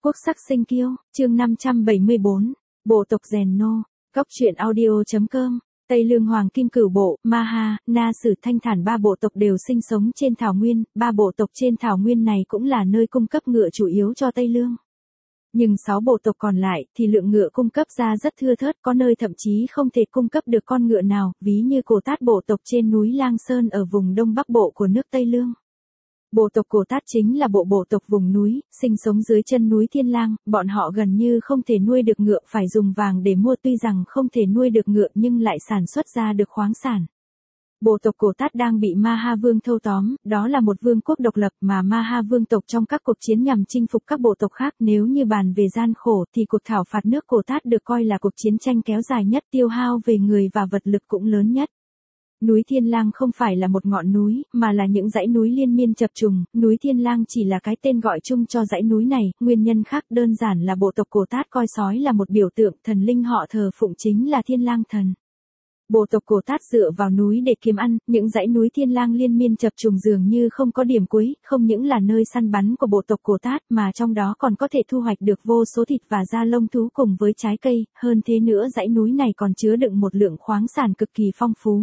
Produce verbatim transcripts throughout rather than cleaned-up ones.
Quốc sắc sinh kiêu, chương năm trăm bảy mươi bốn, bộ tộc rèn nô, góc truyện audio.com, Tây Lương Hoàng Kim Cửu Bộ, Maha, Na Sử Thanh Thản ba bộ tộc đều sinh sống trên thảo nguyên, ba bộ tộc trên thảo nguyên này cũng là nơi cung cấp ngựa chủ yếu cho Tây Lương. Nhưng sáu bộ tộc còn lại thì lượng ngựa cung cấp ra rất thưa thớt, có nơi thậm chí không thể cung cấp được con ngựa nào, ví như Cổ Tát bộ tộc trên núi Lang Sơn ở vùng đông bắc bộ của nước Tây Lương. Bộ tộc Cổ Tát chính là bộ bộ tộc vùng núi, sinh sống dưới chân núi Thiên Lang, bọn họ gần như không thể nuôi được ngựa, phải dùng vàng để mua, tuy rằng không thể nuôi được ngựa nhưng lại sản xuất ra được khoáng sản. Bộ tộc Cổ Tát đang bị Maha Vương thâu tóm, đó là một vương quốc độc lập mà Maha Vương tộc trong các cuộc chiến nhằm chinh phục các bộ tộc khác. Nếu như bàn về gian khổ thì cuộc thảo phạt nước Cổ Tát được coi là cuộc chiến tranh kéo dài nhất, tiêu hao về người và vật lực cũng lớn nhất. Núi Thiên Lang không phải là một ngọn núi, mà là những dãy núi liên miên chập trùng, núi Thiên Lang chỉ là cái tên gọi chung cho dãy núi này, nguyên nhân khác đơn giản là bộ tộc Cổ Tát coi sói là một biểu tượng, thần linh họ thờ phụng chính là Thiên Lang thần. Bộ tộc Cổ Tát dựa vào núi để kiếm ăn, những dãy núi Thiên Lang liên miên chập trùng dường như không có điểm cuối, không những là nơi săn bắn của bộ tộc Cổ Tát mà trong đó còn có thể thu hoạch được vô số thịt và da lông thú cùng với trái cây, hơn thế nữa dãy núi này còn chứa đựng một lượng khoáng sản cực kỳ phong phú.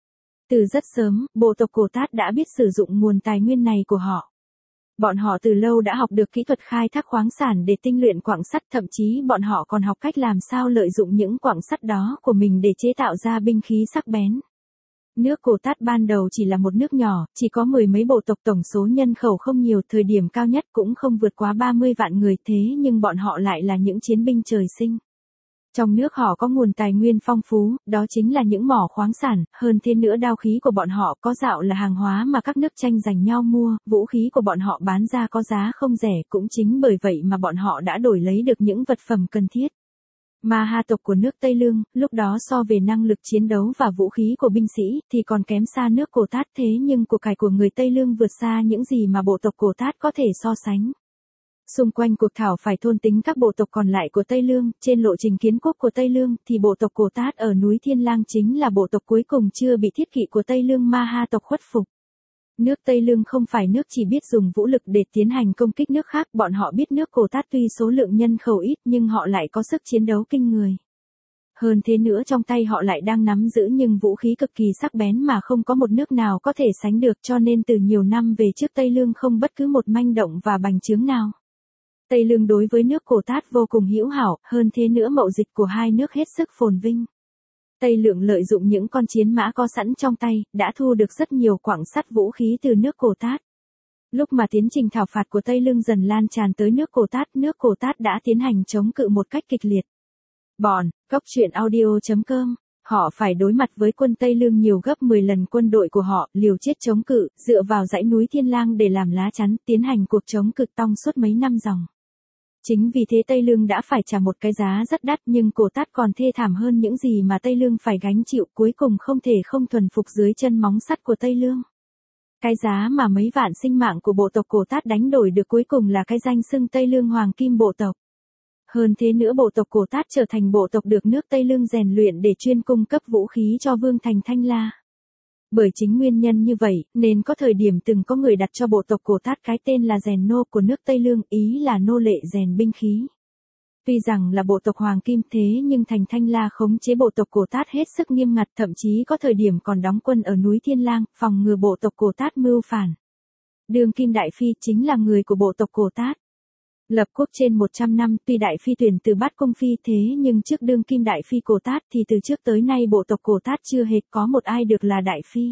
Từ rất sớm, bộ tộc Cổ Tát đã biết sử dụng nguồn tài nguyên này của họ. Bọn họ từ lâu đã học được kỹ thuật khai thác khoáng sản để tinh luyện quặng sắt, thậm chí bọn họ còn học cách làm sao lợi dụng những quặng sắt đó của mình để chế tạo ra binh khí sắc bén. Nước Cổ Tát ban đầu chỉ là một nước nhỏ, chỉ có mười mấy bộ tộc, tổng số nhân khẩu không nhiều, thời điểm cao nhất cũng không vượt quá ba mươi vạn người, thế nhưng bọn họ lại là những chiến binh trời sinh. Trong nước họ có nguồn tài nguyên phong phú, đó chính là những mỏ khoáng sản, hơn thế nữa đao khí của bọn họ có dạo là hàng hóa mà các nước tranh giành nhau mua, vũ khí của bọn họ bán ra có giá không rẻ, cũng chính bởi vậy mà bọn họ đã đổi lấy được những vật phẩm cần thiết. Maha tộc của nước Tây Lương, lúc đó so về năng lực chiến đấu và vũ khí của binh sĩ, thì còn kém xa nước Cổ Tát, thế nhưng của cải của người Tây Lương vượt xa những gì mà bộ tộc Cổ Tát có thể so sánh. Xung quanh cuộc thảo phải thôn tính các bộ tộc còn lại của Tây Lương, trên lộ trình kiến quốc của Tây Lương, thì bộ tộc Cổ Tát ở núi Thiên Lang chính là bộ tộc cuối cùng chưa bị thiết kỵ của Tây Lương Maha tộc khuất phục. Nước Tây Lương không phải nước chỉ biết dùng vũ lực để tiến hành công kích nước khác, bọn họ biết nước Cổ Tát tuy số lượng nhân khẩu ít nhưng họ lại có sức chiến đấu kinh người. Hơn thế nữa trong tay họ lại đang nắm giữ những vũ khí cực kỳ sắc bén mà không có một nước nào có thể sánh được, cho nên từ nhiều năm về trước Tây Lương không bất cứ một manh động và bành trướng nào. Tây Lương đối với nước Cổ Tát vô cùng hữu hảo, hơn thế nữa mậu dịch của hai nước hết sức phồn vinh. Tây Lương lợi dụng những con chiến mã có sẵn trong tay, đã thu được rất nhiều quặng sắt vũ khí từ nước Cổ Tát. Lúc mà tiến trình thảo phạt của Tây Lương dần lan tràn tới nước Cổ Tát, nước Cổ Tát đã tiến hành chống cự một cách kịch liệt. Bọn, góc truyện audio.com, họ phải đối mặt với quân Tây Lương nhiều gấp mười lần quân đội của họ, liều chết chống cự, dựa vào dãy núi Thiên Lang để làm lá chắn, tiến hành cuộc chống cự tong suốt mấy năm dòng. Chính vì thế Tây Lương đã phải trả một cái giá rất đắt, nhưng Cổ Tát còn thê thảm hơn những gì mà Tây Lương phải gánh chịu, cuối cùng không thể không thuần phục dưới chân móng sắt của Tây Lương. Cái giá mà mấy vạn sinh mạng của bộ tộc Cổ Tát đánh đổi được cuối cùng là cái danh xưng Tây Lương Hoàng Kim bộ tộc. Hơn thế nữa bộ tộc Cổ Tát trở thành bộ tộc được nước Tây Lương rèn luyện để chuyên cung cấp vũ khí cho vương thành Thanh La. Bởi chính nguyên nhân như vậy, nên có thời điểm từng có người đặt cho bộ tộc Cổ Tát cái tên là rèn nô của nước Tây Lương, ý là nô lệ rèn binh khí. Tuy rằng là bộ tộc Hoàng Kim thế nhưng thành Thanh La khống chế bộ tộc Cổ Tát hết sức nghiêm ngặt, thậm chí có thời điểm còn đóng quân ở núi Thiên Lang, phòng ngừa bộ tộc Cổ Tát mưu phản. Đương Kim Đại Phi chính là người của bộ tộc Cổ Tát. Lập quốc trên một trăm năm, tuy Đại Phi tuyển từ Bát Cung Phi thế nhưng trước đương Kim Đại Phi Cổ Tát thì từ trước tới nay bộ tộc Cổ Tát chưa hề có một ai được là Đại Phi.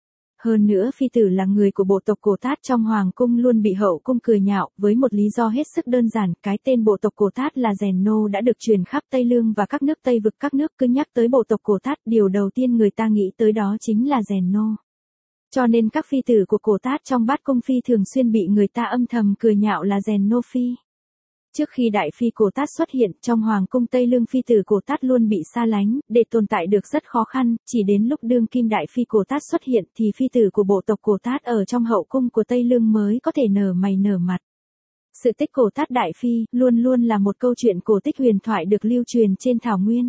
Hơn nữa Phi tử là người của bộ tộc Cổ Tát trong Hoàng Cung luôn bị hậu cung cười nhạo, với một lý do hết sức đơn giản, cái tên bộ tộc Cổ Tát là rèn nô đã được truyền khắp Tây Lương và các nước Tây vực, các nước cứ nhắc tới bộ tộc Cổ Tát, điều đầu tiên người ta nghĩ tới đó chính là rèn nô. Cho nên các phi tử của Cổ Tát trong Bát Cung Phi thường xuyên bị người ta âm thầm cười nhạo là rèn nô phi. Trước khi Đại Phi Cổ Tát xuất hiện, trong Hoàng Cung Tây Lương phi tử Cổ Tát luôn bị xa lánh, để tồn tại được rất khó khăn, chỉ đến lúc đương Kim Đại Phi Cổ Tát xuất hiện thì phi tử của bộ tộc Cổ Tát ở trong hậu cung của Tây Lương mới có thể nở mày nở mặt. Sự tích Cổ Tát Đại Phi luôn luôn là một câu chuyện cổ tích huyền thoại được lưu truyền trên thảo nguyên.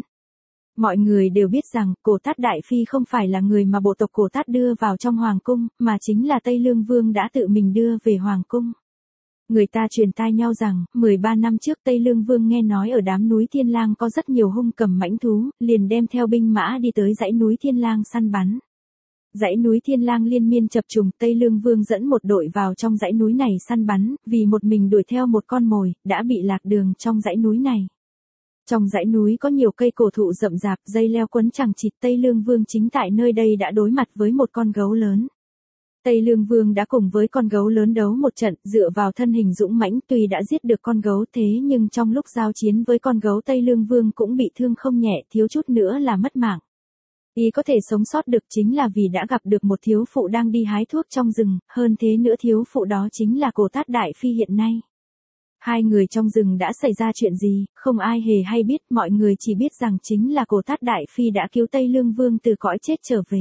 Mọi người đều biết rằng Cổ Tát Đại Phi không phải là người mà bộ tộc Cổ Tát đưa vào trong Hoàng Cung, mà chính là Tây Lương Vương đã tự mình đưa về Hoàng Cung. Người ta truyền tai nhau rằng, mười ba năm trước Tây Lương Vương nghe nói ở đám núi Thiên Lang có rất nhiều hung cầm mãnh thú, liền đem theo binh mã đi tới dãy núi Thiên Lang săn bắn. Dãy núi Thiên Lang liên miên chập trùng, Tây Lương Vương dẫn một đội vào trong dãy núi này săn bắn, vì một mình đuổi theo một con mồi, đã bị lạc đường trong dãy núi này. Trong dãy núi có nhiều cây cổ thụ rậm rạp, dây leo quấn chằng chịt, Tây Lương Vương chính tại nơi đây đã đối mặt với một con gấu lớn. Tây Lương Vương đã cùng với con gấu lớn đấu một trận, dựa vào thân hình dũng mãnh tuy đã giết được con gấu thế nhưng trong lúc giao chiến với con gấu Tây Lương Vương cũng bị thương không nhẹ, thiếu chút nữa là mất mạng. Y có thể sống sót được chính là vì đã gặp được một thiếu phụ đang đi hái thuốc trong rừng, hơn thế nữa thiếu phụ đó chính là Cổ Tát Đại Phi hiện nay. Hai người trong rừng đã xảy ra chuyện gì, không ai hề hay biết, mọi người chỉ biết rằng chính là Cổ Tát Đại Phi đã cứu Tây Lương Vương từ cõi chết trở về.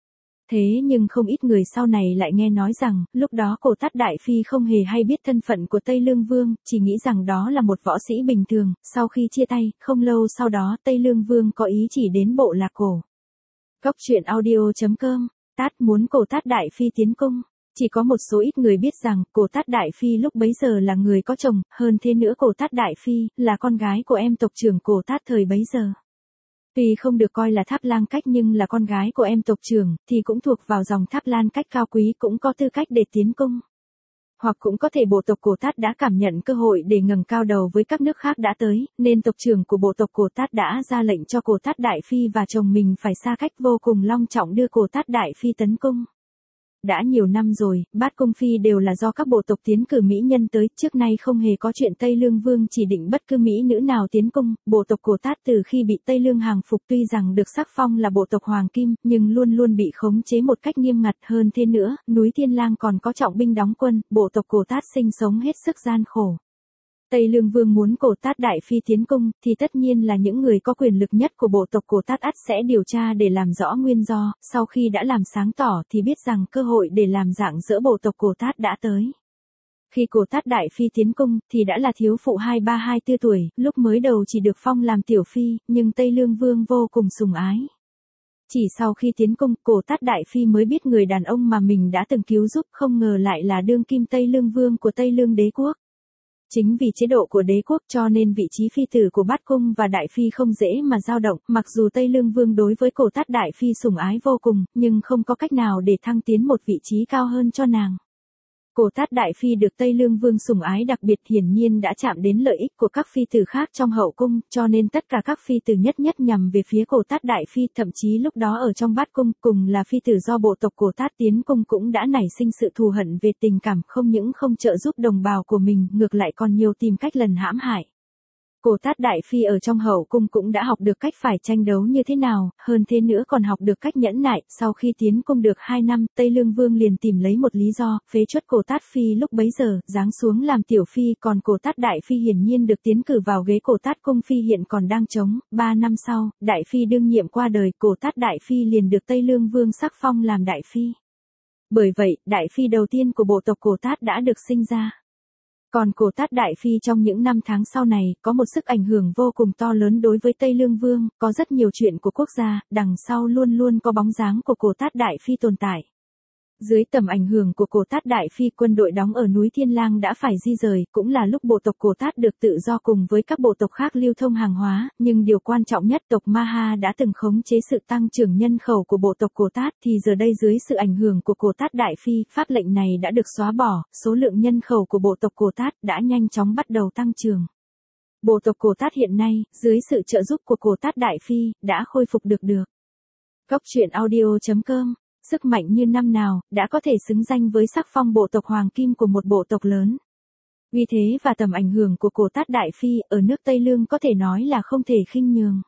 Thế nhưng không ít người sau này lại nghe nói rằng, lúc đó Cổ Tát Đại Phi không hề hay biết thân phận của Tây Lương Vương, chỉ nghĩ rằng đó là một võ sĩ bình thường, sau khi chia tay, không lâu sau đó Tây Lương Vương có ý chỉ đến bộ lạc cổ. Góc truyện audio chấm com, Tát muốn Cổ Tát Đại Phi tiến cung. Chỉ có một số ít người biết rằng, Cổ Tát Đại Phi lúc bấy giờ là người có chồng, hơn thế nữa Cổ Tát Đại Phi, là con gái của em tộc trưởng Cổ Tát thời bấy giờ. Tuy không được coi là Tháp Lang Cách nhưng là con gái của em tộc trưởng, thì cũng thuộc vào dòng Tháp Lan Cách cao quý, cũng có tư cách để tiến cung. Hoặc cũng có thể bộ tộc Cổ Tát đã cảm nhận cơ hội để ngẩng cao đầu với các nước khác đã tới, nên tộc trưởng của bộ tộc Cổ Tát đã ra lệnh cho Cổ Tát Đại Phi và chồng mình phải xa cách vô cùng long trọng đưa Cổ Tát Đại Phi tấn cung. Đã nhiều năm rồi, bát cung phi đều là do các bộ tộc tiến cử mỹ nhân tới, trước nay không hề có chuyện Tây Lương Vương chỉ định bất cứ mỹ nữ nào tiến cung. Bộ tộc Cổ Tát từ khi bị Tây Lương hàng phục tuy rằng được sắc phong là bộ tộc Hoàng Kim, nhưng luôn luôn bị khống chế một cách nghiêm ngặt, hơn thế nữa, núi Thiên Lang còn có trọng binh đóng quân, bộ tộc Cổ Tát sinh sống hết sức gian khổ. Tây Lương Vương muốn Cổ Tát Đại Phi tiến cung, thì tất nhiên là những người có quyền lực nhất của bộ tộc Cổ Tát ắt sẽ điều tra để làm rõ nguyên do, sau khi đã làm sáng tỏ thì biết rằng cơ hội để làm rạng rỡ bộ tộc Cổ Tát đã tới. Khi Cổ Tát Đại Phi tiến cung, thì đã là thiếu phụ hai ba hai tư tuổi, lúc mới đầu chỉ được phong làm tiểu phi, nhưng Tây Lương Vương vô cùng sủng ái. Chỉ sau khi tiến cung, Cổ Tát Đại Phi mới biết người đàn ông mà mình đã từng cứu giúp, không ngờ lại là đương kim Tây Lương Vương của Tây Lương đế quốc. Chính vì chế độ của đế quốc cho nên vị trí phi tử của bát cung và đại phi không dễ mà dao động, mặc dù Tây Lương Vương đối với Cổ Tát Đại Phi sủng ái vô cùng, nhưng không có cách nào để thăng tiến một vị trí cao hơn cho nàng. Cổ Tát Đại Phi được Tây Lương Vương sủng ái đặc biệt hiển nhiên đã chạm đến lợi ích của các phi tử khác trong hậu cung, cho nên tất cả các phi tử nhất nhất nhằm về phía Cổ Tát Đại Phi, thậm chí lúc đó ở trong bát cung, cùng là phi tử do bộ tộc Cổ Tát tiến cung cũng đã nảy sinh sự thù hận về tình cảm, không những không trợ giúp đồng bào của mình, ngược lại còn nhiều tìm cách lần hãm hại. Cổ Tát Đại Phi ở trong hậu cung cũng đã học được cách phải tranh đấu như thế nào, hơn thế nữa còn học được cách nhẫn nại. Sau khi tiến cung được hai năm, Tây Lương Vương liền tìm lấy một lý do, phế truất Cổ Tát Phi lúc bấy giờ, giáng xuống làm tiểu phi, còn Cổ Tát Đại Phi hiển nhiên được tiến cử vào ghế Cổ Tát cung phi hiện còn đang trống. Ba năm sau, Đại Phi đương nhiệm qua đời, Cổ Tát Đại Phi liền được Tây Lương Vương sắc phong làm Đại Phi. Bởi vậy, Đại Phi đầu tiên của bộ tộc Cổ Tát đã được sinh ra. Còn Cổ Tát Đại Phi trong những năm tháng sau này, có một sức ảnh hưởng vô cùng to lớn đối với Tây Lương Vương, có rất nhiều chuyện của quốc gia, đằng sau luôn luôn có bóng dáng của Cổ Tát Đại Phi tồn tại. Dưới tầm ảnh hưởng của Cổ Tát Đại Phi, quân đội đóng ở núi Thiên Lang đã phải di rời, cũng là lúc bộ tộc Cổ Tát được tự do cùng với các bộ tộc khác lưu thông hàng hóa, nhưng điều quan trọng nhất, tộc Maha đã từng khống chế sự tăng trưởng nhân khẩu của bộ tộc Cổ Tát, thì giờ đây dưới sự ảnh hưởng của Cổ Tát Đại Phi, pháp lệnh này đã được xóa bỏ, số lượng nhân khẩu của bộ tộc Cổ Tát đã nhanh chóng bắt đầu tăng trưởng. Bộ tộc Cổ Tát hiện nay, dưới sự trợ giúp của Cổ Tát Đại Phi, đã khôi phục được được. Góc truyện audio chấm com. Sức mạnh như năm nào, đã có thể xứng danh với sắc phong bộ tộc Hoàng Kim của một bộ tộc lớn. Uy thế và tầm ảnh hưởng của Cổ Tát Đại Phi ở nước Tây Lương có thể nói là không thể khinh nhường.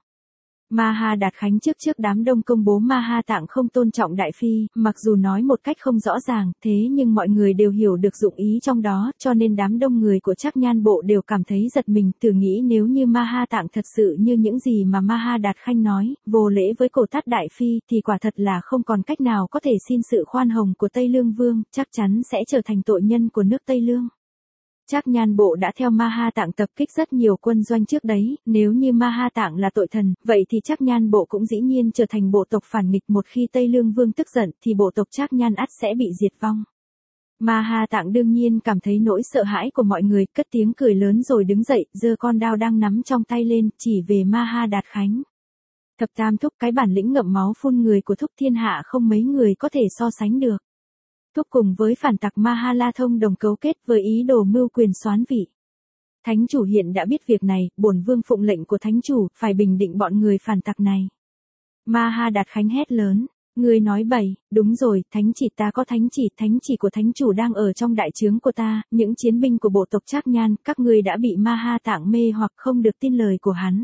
Maha Đạt Khánh trước trước đám đông công bố Maha Tạng không tôn trọng Đại Phi, mặc dù nói một cách không rõ ràng, thế nhưng mọi người đều hiểu được dụng ý trong đó, cho nên đám đông người của Trác Nhan Bộ đều cảm thấy giật mình, tự nghĩ nếu như Maha Tạng thật sự như những gì mà Maha Đạt Khanh nói, vô lễ với Cổ Tát Đại Phi, thì quả thật là không còn cách nào có thể xin sự khoan hồng của Tây Lương Vương, chắc chắn sẽ trở thành tội nhân của nước Tây Lương. Trác Nhan Bộ đã theo Maha Tạng tập kích rất nhiều quân doanh trước đấy, nếu như Maha Tạng là tội thần, vậy thì Trác Nhan Bộ cũng dĩ nhiên trở thành bộ tộc phản nghịch, một khi Tây Lương Vương tức giận thì bộ tộc Trác Nhan ắt sẽ bị diệt vong. Ma Ha Tạng đương nhiên cảm thấy nỗi sợ hãi của mọi người, cất tiếng cười lớn rồi đứng dậy, giơ con đao đang nắm trong tay lên, chỉ về Ma Ha Đạt Khánh. Thập Tam Thúc, cái bản lĩnh ngậm máu phun người của Thúc thiên hạ không mấy người có thể so sánh được. Thúc cùng với phản tặc Ma Ha La thông đồng cấu kết với ý đồ mưu quyền soán vị. Thánh chủ hiện đã biết việc này, bổn vương phụng lệnh của thánh chủ, phải bình định bọn người phản tặc này. Ma Ha Đạt Khánh hét lớn. Ngươi nói bậy, đúng rồi, thánh chỉ ta có thánh chỉ, thánh chỉ của thánh chủ đang ở trong đại trướng của ta, những chiến binh của bộ tộc Trác Nhan, các ngươi đã bị Ma Ha Tạng mê hoặc không được tin lời của hắn.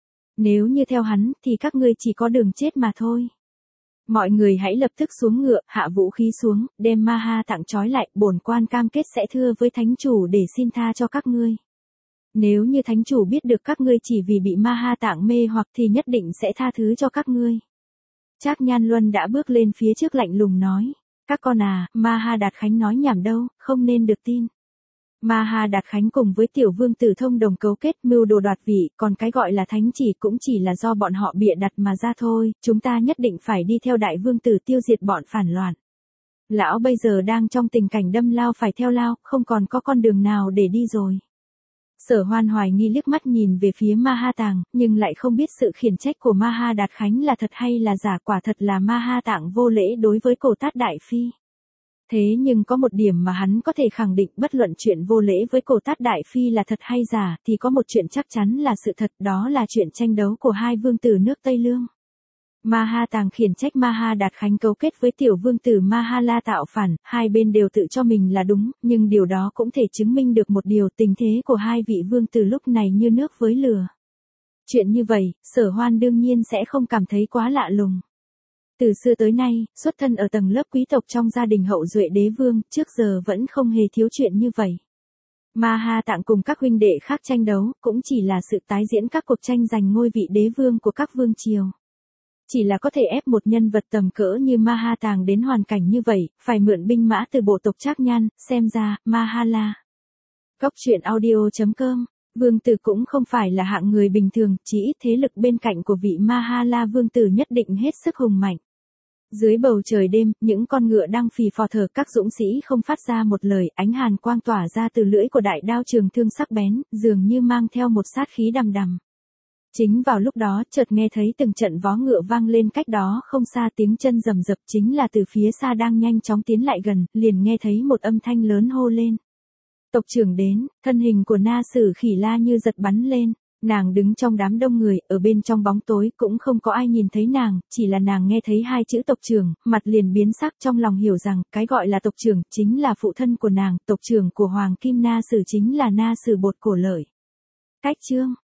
Nếu như theo hắn, thì các ngươi chỉ có đường chết mà thôi. Mọi người hãy lập tức xuống ngựa, hạ vũ khí xuống, đem Ma Ha Tạng trói lại, bổn quan cam kết sẽ thưa với thánh chủ để xin tha cho các ngươi. Nếu như thánh chủ biết được các ngươi chỉ vì bị Ma Ha Tạng mê hoặc thì nhất định sẽ tha thứ cho các ngươi. Trác Nhan Luân đã bước lên phía trước lạnh lùng nói. Các con à, Ma Ha Đạt Khánh nói nhảm đâu, không nên được tin. Ma Ha Đạt Khánh cùng với tiểu vương tử thông đồng cấu kết mưu đồ đoạt vị, còn cái gọi là thánh chỉ cũng chỉ là do bọn họ bịa đặt mà ra thôi, chúng ta nhất định phải đi theo đại vương tử tiêu diệt bọn phản loạn. Lão bây giờ đang trong tình cảnh đâm lao phải theo lao, không còn có con đường nào để đi rồi. Sở Hoan hoài nghi liếc mắt nhìn về phía Ma Ha Tạng, nhưng lại không biết sự khiển trách của Ma Ha Đạt Khánh là thật hay là giả, quả thật là Ma Ha Tạng vô lễ đối với Cổ Tát Đại Phi. Thế nhưng có một điểm mà hắn có thể khẳng định, bất luận chuyện vô lễ với Cổ Tát Đại Phi là thật hay giả, thì có một chuyện chắc chắn là sự thật, đó là chuyện tranh đấu của hai vương tử nước Tây Lương. Ma Ha Tạng khiển trách Ma Ha Đạt Khánh cấu kết với tiểu vương tử Ma Ha La tạo phản, hai bên đều tự cho mình là đúng, nhưng điều đó cũng thể chứng minh được một điều, tình thế của hai vị vương tử lúc này như nước với lửa. Chuyện như vậy, Sở Hoan đương nhiên sẽ không cảm thấy quá lạ lùng. Từ xưa tới nay, xuất thân ở tầng lớp quý tộc trong gia đình hậu duệ đế vương, trước giờ vẫn không hề thiếu chuyện như vậy. Ma Ha Tạng cùng các huynh đệ khác tranh đấu, cũng chỉ là sự tái diễn các cuộc tranh giành ngôi vị đế vương của các vương triều. Chỉ là có thể ép một nhân vật tầm cỡ như Ma Ha Tạng đến hoàn cảnh như vậy, phải mượn binh mã từ bộ tộc Trác Nhan, xem ra, Ma Ha La. Góc truyện audio chấm com, vương tử cũng không phải là hạng người bình thường, chỉ ít thế lực bên cạnh của vị Ma Ha La vương tử nhất định hết sức hùng mạnh. Dưới bầu trời đêm, những con ngựa đang phì phò thở, các dũng sĩ không phát ra một lời, ánh hàn quang tỏa ra từ lưỡi của đại đao trường thương sắc bén, dường như mang theo một sát khí đằm đằm. Chính vào lúc đó, chợt nghe thấy từng trận vó ngựa vang lên cách đó không xa, tiếng chân rầm rập, chính là từ phía xa đang nhanh chóng tiến lại gần, liền nghe thấy một âm thanh lớn hô lên. Tộc trưởng đến, thân hình của Na Sử Khỉ La như giật bắn lên, nàng đứng trong đám đông người, ở bên trong bóng tối, cũng không có ai nhìn thấy nàng, chỉ là nàng nghe thấy hai chữ tộc trưởng, mặt liền biến sắc, trong lòng hiểu rằng, cái gọi là tộc trưởng, chính là phụ thân của nàng, tộc trưởng của Hoàng Kim Na Sử chính là Na Sử Bột Cổ Lợi. Cách chương